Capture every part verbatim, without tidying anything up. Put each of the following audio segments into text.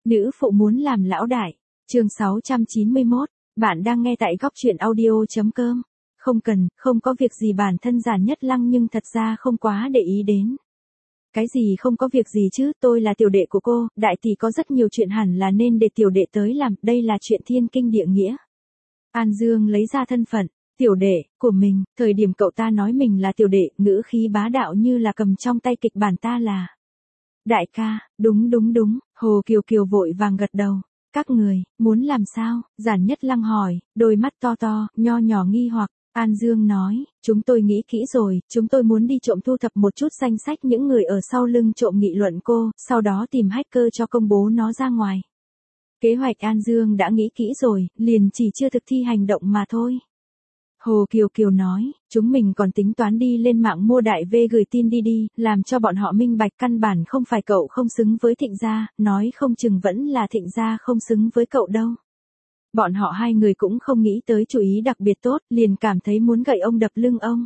Nữ phụ muốn làm lão đại. Chương sáu trăm chín mươi mốt. Bạn đang nghe tại góc truyện audio.com. Không cần, không có việc gì bản thân Giản Nhất Lăng nhưng thật ra không quá để ý đến. Cái gì không có việc gì chứ, tôi là tiểu đệ của cô, đại tỷ có rất nhiều chuyện hẳn là nên để tiểu đệ tới làm, đây là chuyện thiên kinh địa nghĩa. An Dương lấy ra thân phận, tiểu đệ, của mình, thời điểm cậu ta nói mình là tiểu đệ, ngữ khí bá đạo như là cầm trong tay kịch bản ta là. Đại ca, đúng đúng đúng, Hồ Kiều Kiều vội vàng gật đầu. Các người, muốn làm sao? Giản Nhất Lăng hỏi, đôi mắt to to, nho nhỏ nghi hoặc. An Dương nói, chúng tôi nghĩ kỹ rồi, chúng tôi muốn đi trộm thu thập một chút danh sách những người ở sau lưng trộm nghị luận cô, sau đó tìm hacker cho công bố nó ra ngoài. Kế hoạch An Dương đã nghĩ kỹ rồi, liền chỉ chưa thực thi hành động mà thôi. Hồ Kiều Kiều nói, chúng mình còn tính toán đi lên mạng mua đại V gửi tin đi đi, làm cho bọn họ minh bạch căn bản không phải cậu không xứng với Thịnh gia, nói không chừng vẫn là Thịnh gia không xứng với cậu đâu. Bọn họ hai người cũng không nghĩ tới chủ ý đặc biệt tốt, liền cảm thấy muốn gậy ông đập lưng ông.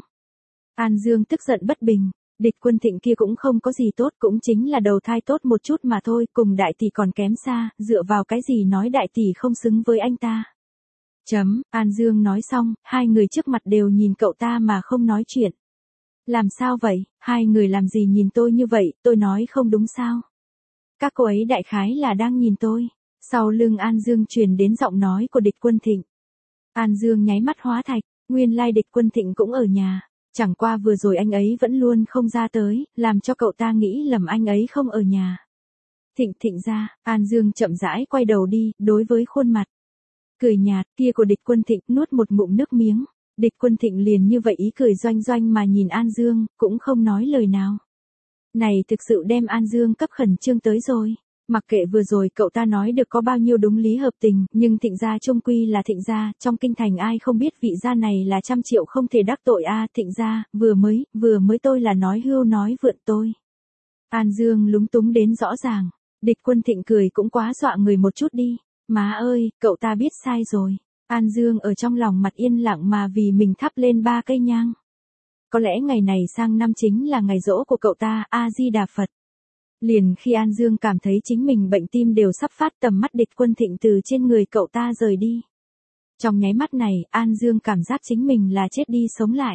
An Dương tức giận bất bình, Địch Quân Thịnh kia cũng không có gì tốt, cũng chính là đầu thai tốt một chút mà thôi, cùng đại tỷ còn kém xa, dựa vào cái gì nói đại tỷ không xứng với anh ta. Chấm, An Dương nói xong, hai người trước mặt đều nhìn cậu ta mà không nói chuyện. Làm sao vậy, hai người làm gì nhìn tôi như vậy, tôi nói không đúng sao? Các cô ấy đại khái là đang nhìn tôi. Sau lưng An Dương truyền đến giọng nói của Địch Quân Thịnh. An Dương nháy mắt hóa thạch, nguyên lai Địch Quân Thịnh cũng ở nhà. Chẳng qua vừa rồi anh ấy vẫn luôn không ra tới, làm cho cậu ta nghĩ lầm anh ấy không ở nhà. Thịnh Thịnh ra, An Dương chậm rãi quay đầu đi, đối với khuôn mặt cười nhạt kia của Địch Quân Thịnh, nuốt một ngụm nước miếng. Địch Quân Thịnh liền như vậy ý cười doanh doanh mà nhìn An Dương, cũng không nói lời nào. Này thực sự đem An Dương cấp khẩn trương tới rồi. Mặc kệ vừa rồi cậu ta nói được có bao nhiêu đúng lý hợp tình, nhưng Thịnh gia chung quy là Thịnh gia, trong kinh thành ai không biết vị gia này là trăm triệu không thể đắc tội a. Thịnh gia, vừa mới, vừa mới tôi là nói hưu nói vượn tôi. An Dương lúng túng đến rõ ràng. Địch Quân Thịnh cười cũng quá dọa người một chút đi. Má ơi, cậu ta biết sai rồi. An Dương ở trong lòng mặt yên lặng mà vì mình thắp lên ba cây nhang. Có lẽ ngày này sang năm chính là ngày giỗ của cậu ta, A-di-đà Phật. Liền khi An Dương cảm thấy chính mình bệnh tim đều sắp phát, tầm mắt Địch Quân Thịnh từ trên người cậu ta rời đi. Trong nháy mắt này, An Dương cảm giác chính mình là chết đi sống lại.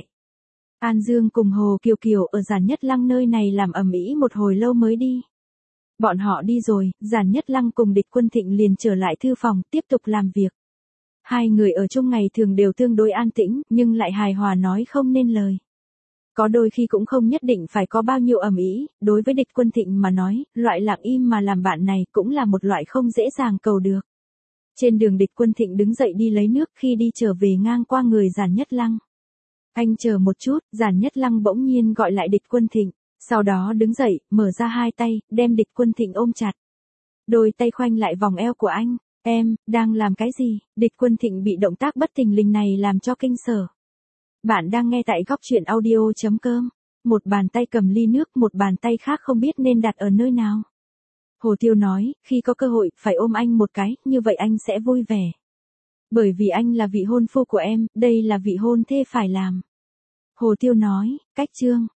An Dương cùng Hồ Kiều Kiều ở Giản Nhất Lăng nơi này làm ầm ĩ một hồi lâu mới đi. Bọn họ đi rồi, Giản Nhất Lăng cùng Địch Quân Thịnh liền trở lại thư phòng, tiếp tục làm việc. Hai người ở chung ngày thường đều tương đối an tĩnh, nhưng lại hài hòa nói không nên lời. Có đôi khi cũng không nhất định phải có bao nhiêu ầm ĩ, đối với Địch Quân Thịnh mà nói, loại lặng im mà làm bạn này cũng là một loại không dễ dàng cầu được. Trên đường Địch Quân Thịnh đứng dậy đi lấy nước, khi đi trở về ngang qua người Giản Nhất Lăng. Anh chờ một chút, Giản Nhất Lăng bỗng nhiên gọi lại Địch Quân Thịnh, sau đó đứng dậy, mở ra hai tay, đem Địch Quân Thịnh ôm chặt. Đôi tay khoanh lại vòng eo của anh, em, đang làm cái gì? Địch Quân Thịnh bị động tác bất thình lình này làm cho kinh sở. Bạn đang nghe tại góc truyện audio.com. Một bàn tay cầm ly nước, một bàn tay khác không biết nên đặt ở nơi nào. Hồ Tiêu nói, khi có cơ hội, phải ôm anh một cái, như vậy anh sẽ vui vẻ. Bởi vì anh là vị hôn phu của em, đây là vị hôn thê phải làm. Hồ Tiêu nói, cách chương.